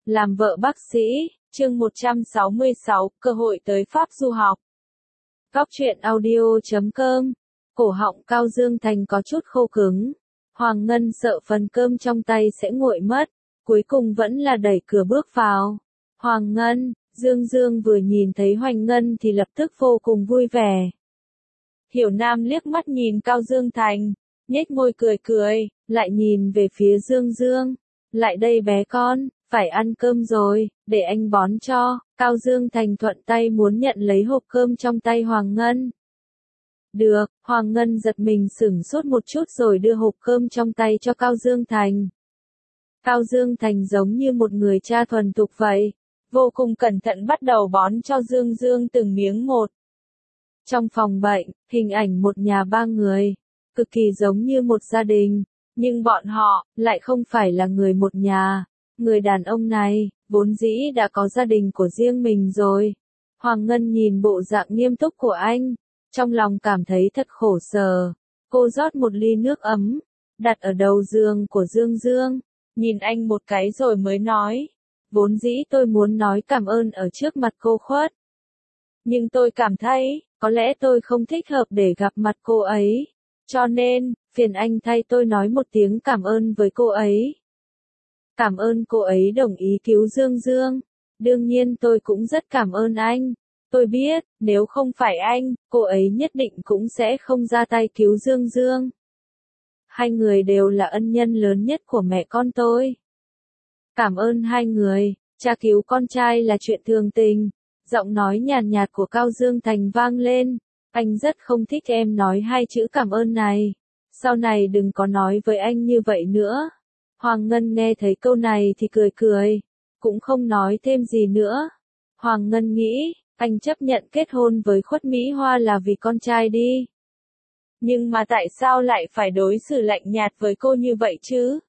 Làm vợ bác sĩ, chương 166, cơ hội tới Pháp du học. Góc truyện audio.com. Cổ họng Cao Dương Thành có chút khô cứng. Hoàng Ngân sợ phần cơm trong tay sẽ nguội mất, cuối cùng vẫn là đẩy cửa bước vào. Hoàng Ngân, Dương vừa nhìn thấy Hoành Ngân thì lập tức vô cùng vui vẻ. Hiểu Nam liếc mắt nhìn Cao Dương Thành, nhếch môi cười, lại nhìn về phía Dương. Lại đây bé con, phải ăn cơm rồi, để anh bón cho. Cao Dương Thành thuận tay muốn nhận lấy hộp cơm trong tay Hoàng Ngân. Được, Hoàng Ngân giật mình sửng sốt một chút rồi đưa hộp cơm trong tay cho Cao Dương Thành. Cao Dương Thành giống như một người cha thuần thục vậy, vô cùng cẩn thận bắt đầu bón cho Dương từng miếng một. Trong phòng bệnh, hình ảnh một nhà ba người, cực kỳ giống như một gia đình, nhưng bọn họ lại không phải là người một nhà. Người đàn ông này, vốn dĩ đã có gia đình của riêng mình rồi. Hoàng Ngân nhìn bộ dạng nghiêm túc của anh, trong lòng cảm thấy thật khổ sở. Cô rót một ly nước ấm, đặt ở đầu giường của Dương, nhìn anh một cái rồi mới nói. Vốn dĩ tôi muốn nói cảm ơn ở trước mặt cô Khuất. Nhưng tôi cảm thấy, có lẽ tôi không thích hợp để gặp mặt cô ấy. Cho nên, phiền anh thay tôi nói một tiếng cảm ơn với cô ấy. Cảm ơn cô ấy đồng ý cứu Dương. Đương nhiên tôi cũng rất cảm ơn anh. Tôi biết, nếu không phải anh, cô ấy nhất định cũng sẽ không ra tay cứu Dương. Hai người đều là ân nhân lớn nhất của mẹ con tôi. Cảm ơn hai người, cha cứu con trai là chuyện thường tình. Giọng nói nhàn nhạt của Cao Dương Thành vang lên. Anh rất không thích em nói hai chữ cảm ơn này. Sau này đừng có nói với anh như vậy nữa. Hoàng Ngân nghe thấy câu này thì cười, cũng không nói thêm gì nữa. Hoàng Ngân nghĩ, anh chấp nhận kết hôn với Khuất Mỹ Hoa là vì con trai đi. Nhưng mà tại sao lại phải đối xử lạnh nhạt với cô như vậy chứ?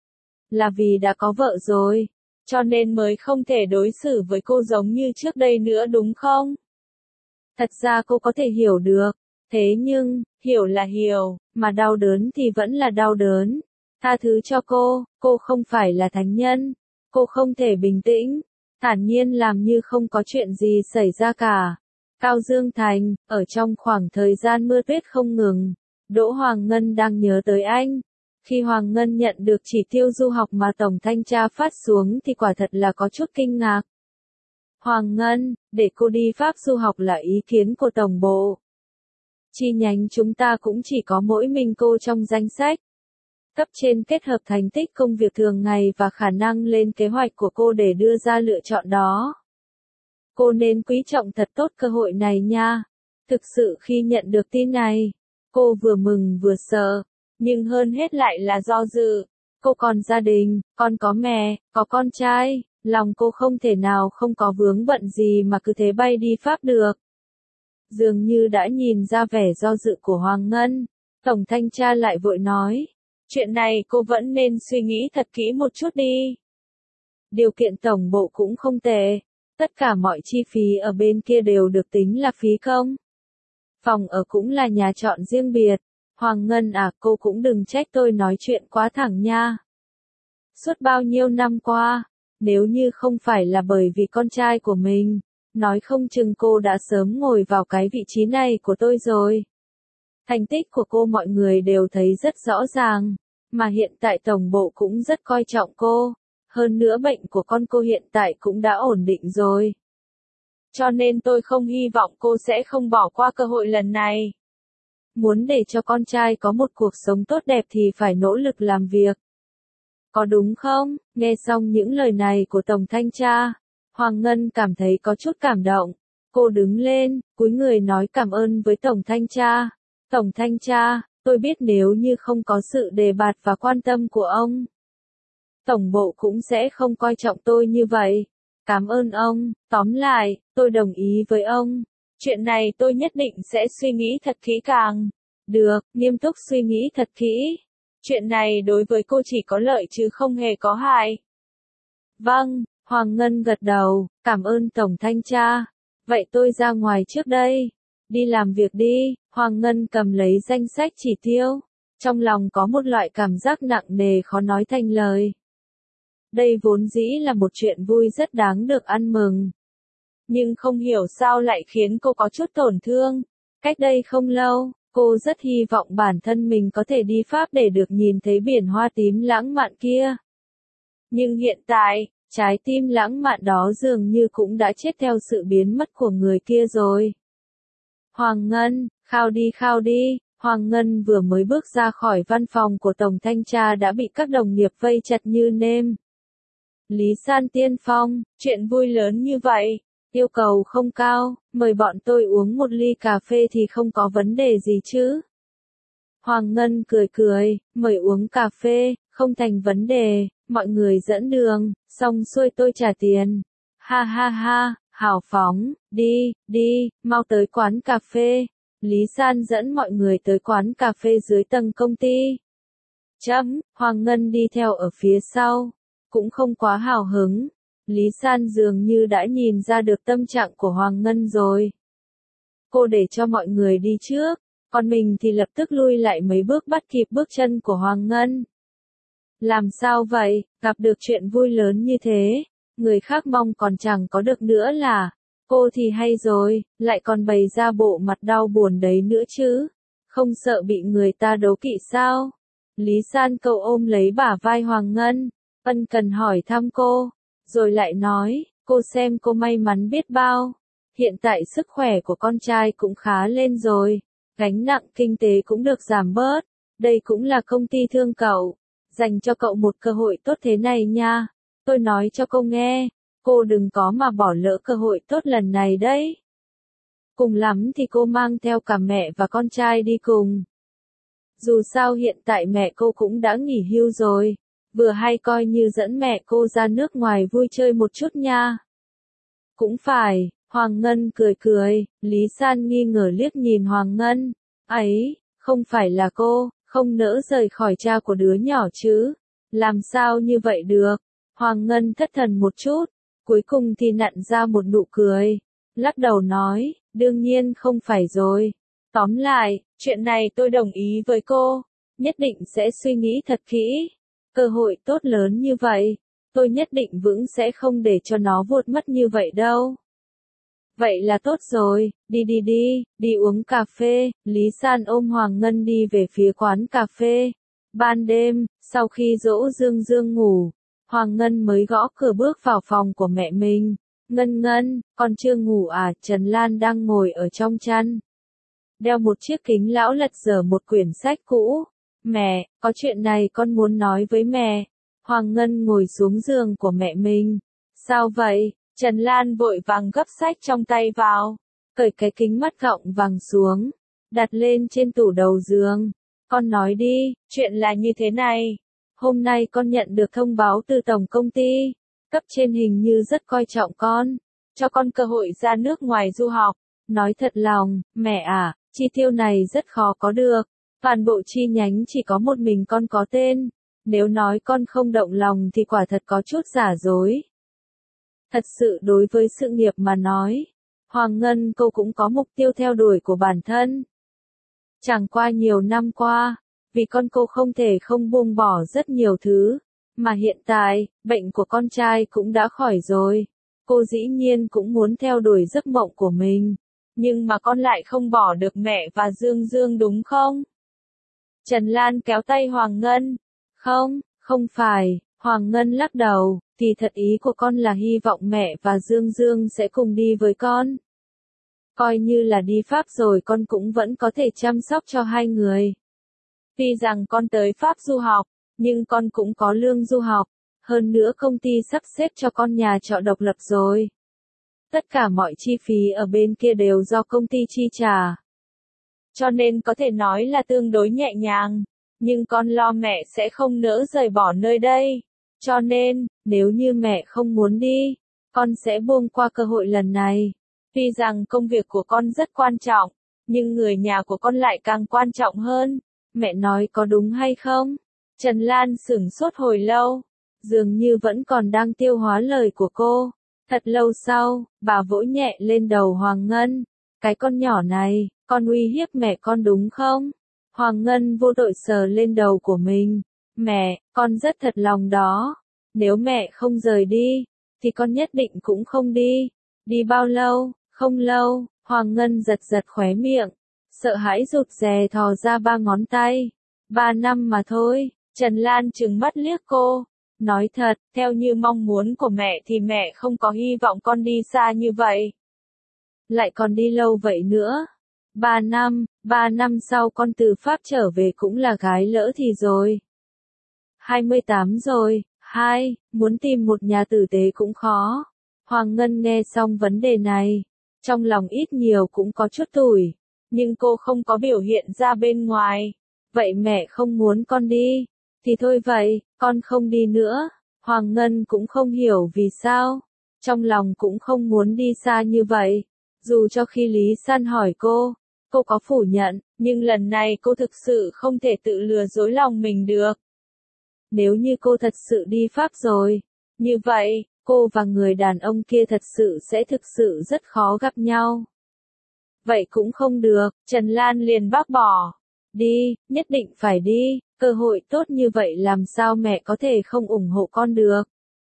Là vì đã có vợ rồi, cho nên mới không thể đối xử với cô giống như trước đây nữa đúng không? Thật ra cô có thể hiểu được, thế nhưng, hiểu là hiểu, mà đau đớn thì vẫn là đau đớn. Tha thứ cho cô không phải là thánh nhân, cô không thể bình tĩnh, thản nhiên làm như không có chuyện gì xảy ra cả. Cao Dương Thành, ở trong khoảng thời gian mưa tuyết không ngừng, Đỗ Hoàng Ngân đang nhớ tới anh. Khi Hoàng Ngân nhận được chỉ tiêu du học mà Tổng Thanh tra phát xuống thì quả thật là có chút kinh ngạc. Hoàng Ngân, để cô đi Pháp du học là ý kiến của Tổng bộ. Chi nhánh chúng ta cũng chỉ có mỗi mình cô trong danh sách. Cấp trên kết hợp thành tích công việc thường ngày và khả năng lên kế hoạch của cô để đưa ra lựa chọn đó. Cô nên quý trọng thật tốt cơ hội này nha. Thực sự khi nhận được tin này, cô vừa mừng vừa sợ, nhưng hơn hết lại là do dự. Cô còn gia đình, con có mẹ, có con trai, lòng cô không thể nào không có vướng bận gì mà cứ thế bay đi Pháp được. Dường như đã nhìn ra vẻ do dự của Hoàng Ngân, Tổng Thanh tra lại vội nói. Chuyện này cô vẫn nên suy nghĩ thật kỹ một chút đi. Điều kiện tổng bộ cũng không tệ. Tất cả mọi chi phí ở bên kia đều được tính là phí công. Phòng ở cũng là nhà trọ riêng biệt. Hoàng Ngân à, cô cũng đừng trách tôi nói chuyện quá thẳng nha. Suốt bao nhiêu năm qua, nếu như không phải là bởi vì con trai của mình, nói không chừng cô đã sớm ngồi vào cái vị trí này của tôi rồi. Thành tích của cô mọi người đều thấy rất rõ ràng, mà hiện tại tổng bộ cũng rất coi trọng cô. Hơn nữa bệnh của con cô hiện tại cũng đã ổn định rồi. Cho nên tôi không hy vọng cô sẽ không bỏ qua cơ hội lần này. Muốn để cho con trai có một cuộc sống tốt đẹp thì phải nỗ lực làm việc. Có đúng không? Nghe xong những lời này của Tổng Thanh tra, Hoàng Ngân cảm thấy có chút cảm động. Cô đứng lên, cúi người nói cảm ơn với Tổng Thanh tra. Tổng Thanh tra, tôi biết nếu như không có sự đề bạt và quan tâm của ông, Tổng bộ cũng sẽ không coi trọng tôi như vậy. Cảm ơn ông, tóm lại, tôi đồng ý với ông. Chuyện này tôi nhất định sẽ suy nghĩ thật kỹ càng. Được, nghiêm túc suy nghĩ thật kỹ. Chuyện này đối với cô chỉ có lợi chứ không hề có hại. Vâng, Hoàng Ngân gật đầu, cảm ơn Tổng Thanh tra. Vậy tôi ra ngoài trước đây. Đi làm việc đi. Hoàng Ngân cầm lấy danh sách chỉ tiêu. Trong lòng có một loại cảm giác nặng nề khó nói thành lời. Đây vốn dĩ là một chuyện vui rất đáng được ăn mừng. Nhưng không hiểu sao lại khiến cô có chút tổn thương. Cách đây không lâu, cô rất hy vọng bản thân mình có thể đi Pháp để được nhìn thấy biển hoa tím lãng mạn kia. Nhưng hiện tại, trái tim lãng mạn đó dường như cũng đã chết theo sự biến mất của người kia rồi. Hoàng Ngân, khao đi, Hoàng Ngân vừa mới bước ra khỏi văn phòng của Tổng Thanh tra đã bị các đồng nghiệp vây chặt như nêm. Lý San tiên phong, chuyện vui lớn như vậy, yêu cầu không cao, mời bọn tôi uống một ly cà phê thì không có vấn đề gì chứ. Hoàng Ngân cười, mời uống cà phê, không thành vấn đề, mọi người dẫn đường, xong xuôi tôi trả tiền. Ha ha ha, hào phóng, đi, mau tới quán cà phê. Lý San dẫn mọi người tới quán cà phê dưới tầng công ty. Hoàng Ngân đi theo ở phía sau, cũng không quá hào hứng. Lý San dường như đã nhìn ra được tâm trạng của Hoàng Ngân rồi. Cô để cho mọi người đi trước, còn mình thì lập tức lui lại mấy bước bắt kịp bước chân của Hoàng Ngân. Làm sao vậy, gặp được chuyện vui lớn như thế, người khác mong còn chẳng có được nữa là, cô thì hay rồi, lại còn bày ra bộ mặt đau buồn đấy nữa chứ, không sợ bị người ta đố kỵ sao? Lý San Câu ôm lấy bả vai Hoàng Ngân, ân cần hỏi thăm cô, rồi lại nói, cô xem cô may mắn biết bao, hiện tại sức khỏe của con trai cũng khá lên rồi, gánh nặng kinh tế cũng được giảm bớt, đây cũng là công ty thương cậu, dành cho cậu một cơ hội tốt thế này nha, tôi nói cho cô nghe, cô đừng có mà bỏ lỡ cơ hội tốt lần này đấy. Cùng lắm thì cô mang theo cả mẹ và con trai đi cùng. Dù sao hiện tại mẹ cô cũng đã nghỉ hưu rồi, vừa hay coi như dẫn mẹ cô ra nước ngoài vui chơi một chút nha. Cũng phải, Hoàng Ngân cười, Lý San nghi ngờ liếc nhìn Hoàng Ngân, ấy, không phải là cô, không nỡ rời khỏi cha của đứa nhỏ chứ, làm sao như vậy được, Hoàng Ngân thất thần một chút, cuối cùng thì nặn ra một nụ cười, lắc đầu nói, đương nhiên không phải rồi, tóm lại, chuyện này tôi đồng ý với cô, nhất định sẽ suy nghĩ thật kỹ, cơ hội tốt lớn như vậy, tôi nhất định vững sẽ không để cho nó vụt mất như vậy đâu. Vậy là tốt rồi, đi uống cà phê, Lý San ôm Hoàng Ngân đi về phía quán cà phê. Ban đêm, sau khi dỗ Dương Dương ngủ, Hoàng Ngân mới gõ cửa bước vào phòng của mẹ mình. Ngân, con chưa ngủ à? Trần Lan đang ngồi ở trong chăn. Đeo một chiếc kính lão lật dở một quyển sách cũ. Mẹ, có chuyện này con muốn nói với mẹ. Hoàng Ngân ngồi xuống giường của mẹ mình. Sao vậy? Trần Lan vội vàng gấp sách trong tay vào, cởi cái kính mắt gọng vàng xuống, đặt lên trên tủ đầu giường. Con nói đi, chuyện là như thế này. Hôm nay con nhận được thông báo từ tổng công ty, cấp trên hình như rất coi trọng con, cho con cơ hội ra nước ngoài du học. Nói thật lòng, mẹ à, chi tiêu này rất khó có được, toàn bộ chi nhánh chỉ có một mình con có tên, nếu nói con không động lòng thì quả thật có chút giả dối. Thật sự đối với sự nghiệp mà nói, Hoàng Ngân cô cũng có mục tiêu theo đuổi của bản thân. Chẳng qua nhiều năm qua, vì con cô không thể không buông bỏ rất nhiều thứ, mà hiện tại, bệnh của con trai cũng đã khỏi rồi. Cô dĩ nhiên cũng muốn theo đuổi giấc mộng của mình, nhưng mà con lại không bỏ được mẹ và Dương Dương đúng không? Trần Lan kéo tay Hoàng Ngân. Không phải, Hoàng Ngân lắc đầu, thì thật ý của con là hy vọng mẹ và Dương Dương sẽ cùng đi với con. Coi như là đi Pháp rồi con cũng vẫn có thể chăm sóc cho hai người. Tuy rằng con tới Pháp du học, nhưng con cũng có lương du học, hơn nữa công ty sắp xếp cho con nhà trọ độc lập rồi. Tất cả mọi chi phí ở bên kia đều do công ty chi trả. Cho nên có thể nói là tương đối nhẹ nhàng, nhưng con lo mẹ sẽ không nỡ rời bỏ nơi đây. Cho nên, nếu như mẹ không muốn đi, con sẽ buông qua cơ hội lần này. Tuy rằng công việc của con rất quan trọng, nhưng người nhà của con lại càng quan trọng hơn. Mẹ nói có đúng hay không? Trần Lan sửng sốt hồi lâu, dường như vẫn còn đang tiêu hóa lời của cô. Thật lâu sau, bà vỗ nhẹ lên đầu Hoàng Ngân. Cái con nhỏ này, con uy hiếp mẹ con đúng không? Hoàng Ngân vô tội sờ lên đầu của mình. Mẹ, con rất thật lòng đó. Nếu mẹ không rời đi, thì con nhất định cũng không đi. Đi bao lâu? Không lâu, Hoàng Ngân giật giật khóe miệng, sợ hãi rụt rè thò ra 3 ngón tay. 3 năm mà thôi, Trần Lan trừng mắt liếc cô. Nói thật, theo như mong muốn của mẹ thì mẹ không có hy vọng con đi xa như vậy. Lại còn đi lâu vậy nữa. 3 năm sau con từ Pháp trở về cũng là gái lỡ thì rồi. 28 rồi, muốn tìm một nhà tử tế cũng khó. Hoàng Ngân nghe xong vấn đề này, trong lòng ít nhiều cũng có chút tủi, nhưng cô không có biểu hiện ra bên ngoài. Vậy mẹ không muốn con đi, thì thôi vậy, con không đi nữa. Hoàng Ngân cũng không hiểu vì sao, trong lòng cũng không muốn đi xa như vậy. Dù cho khi Lý San hỏi cô có phủ nhận, nhưng lần này cô thực sự không thể tự lừa dối lòng mình được. Nếu như cô thật sự đi Pháp rồi, như vậy, cô và người đàn ông kia thật sự sẽ thực sự rất khó gặp nhau. Vậy cũng không được, Trần Lan liền bác bỏ. Đi, nhất định phải đi, cơ hội tốt như vậy làm sao mẹ có thể không ủng hộ con được.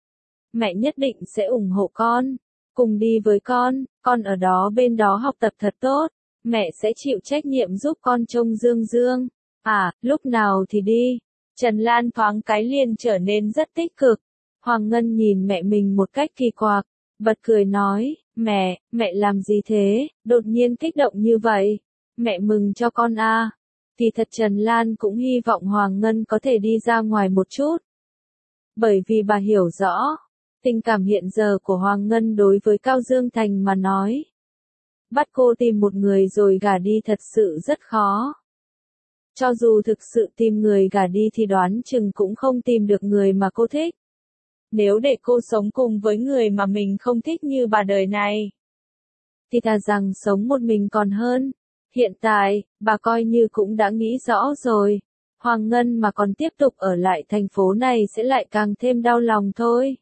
Mẹ nhất định sẽ ủng hộ con, cùng đi với con ở đó bên đó học tập thật tốt, mẹ sẽ chịu trách nhiệm giúp con trông Dương Dương. À, lúc nào thì đi. Trần Lan thoáng cái liền trở nên rất tích cực. Hoàng Ngân nhìn mẹ mình một cách kỳ quặc, bật cười nói, mẹ làm gì thế, đột nhiên kích động như vậy. Mẹ mừng cho con à. Thì thật Trần Lan cũng hy vọng Hoàng Ngân có thể đi ra ngoài một chút. Bởi vì bà hiểu rõ, tình cảm hiện giờ của Hoàng Ngân đối với Cao Dương Thành mà nói. Bắt cô tìm một người rồi gả đi thật sự rất khó. Cho dù thực sự tìm người gả đi thì đoán chừng cũng không tìm được người mà cô thích. Nếu để cô sống cùng với người mà mình không thích như bà đời này, thì thà rằng sống một mình còn hơn. Hiện tại, bà coi như cũng đã nghĩ rõ rồi. Hoàng Ngân mà còn tiếp tục ở lại thành phố này sẽ lại càng thêm đau lòng thôi.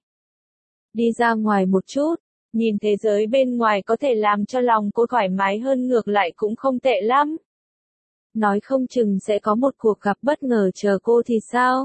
Đi ra ngoài một chút, nhìn thế giới bên ngoài có thể làm cho lòng cô thoải mái hơn ngược lại cũng không tệ lắm. Nói không chừng sẽ có một cuộc gặp bất ngờ chờ cô thì sao?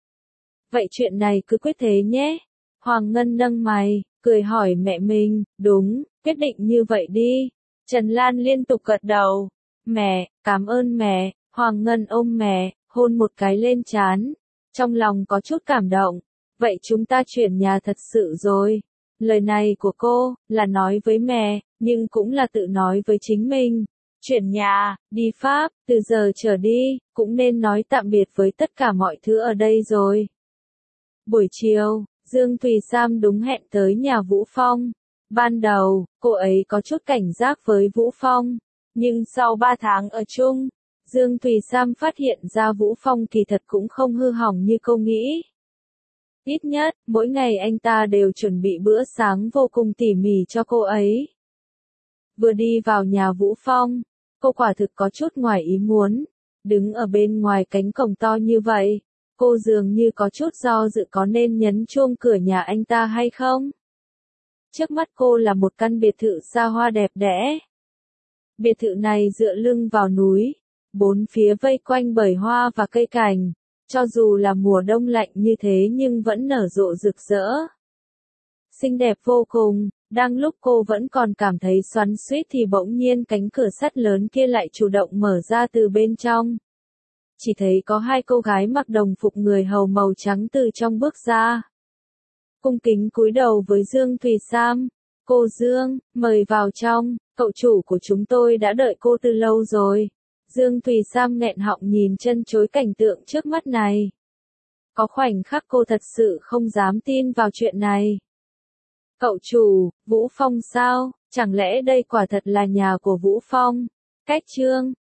Vậy chuyện này cứ quyết thế nhé. Hoàng Ngân nâng mày, cười hỏi mẹ mình, đúng, quyết định như vậy đi. Trần Lan liên tục gật đầu. Mẹ, cảm ơn mẹ. Hoàng Ngân ôm mẹ, hôn một cái lên trán. Trong lòng có chút cảm động. Vậy chúng ta chuyển nhà thật sự rồi. Lời này của cô, là nói với mẹ, nhưng cũng là tự nói với chính mình. Chuyển nhà, đi Pháp, từ giờ trở đi, cũng nên nói tạm biệt với tất cả mọi thứ ở đây rồi. Buổi chiều, Dương Thùy Sam đúng hẹn tới nhà Vũ Phong. Ban đầu, cô ấy có chút cảnh giác với Vũ Phong, nhưng sau 3 tháng ở chung, Dương Thùy Sam phát hiện ra Vũ Phong kỳ thật cũng không hư hỏng như cô nghĩ. Ít nhất, mỗi ngày anh ta đều chuẩn bị bữa sáng vô cùng tỉ mỉ cho cô ấy. Vừa đi vào nhà Vũ Phong, cô quả thực có chút ngoài ý muốn. Đứng ở bên ngoài cánh cổng to như vậy, cô dường như có chút do dự có nên nhấn chuông cửa nhà anh ta hay không. Trước mắt cô là một căn biệt thự xa hoa đẹp đẽ. Biệt thự này dựa lưng vào núi, bốn phía vây quanh bởi hoa và cây cảnh. Cho dù là mùa đông lạnh như thế nhưng vẫn nở rộ rực rỡ. Xinh đẹp vô cùng, đang lúc cô vẫn còn cảm thấy xoắn xuýt thì bỗng nhiên cánh cửa sắt lớn kia lại chủ động mở ra từ bên trong. Chỉ thấy có 2 cô gái mặc đồng phục người hầu màu trắng từ trong bước ra. Cung kính cúi đầu với Dương Thùy Sam. Cô Dương, mời vào trong, cậu chủ của chúng tôi đã đợi cô từ lâu rồi. Dương Thùy Sam nghẹn họng nhìn chân chối cảnh tượng trước mắt này. Có khoảnh khắc cô thật sự không dám tin vào chuyện này. Cậu chủ, Vũ Phong sao? Chẳng lẽ đây quả thật là nhà của Vũ Phong? Cách chương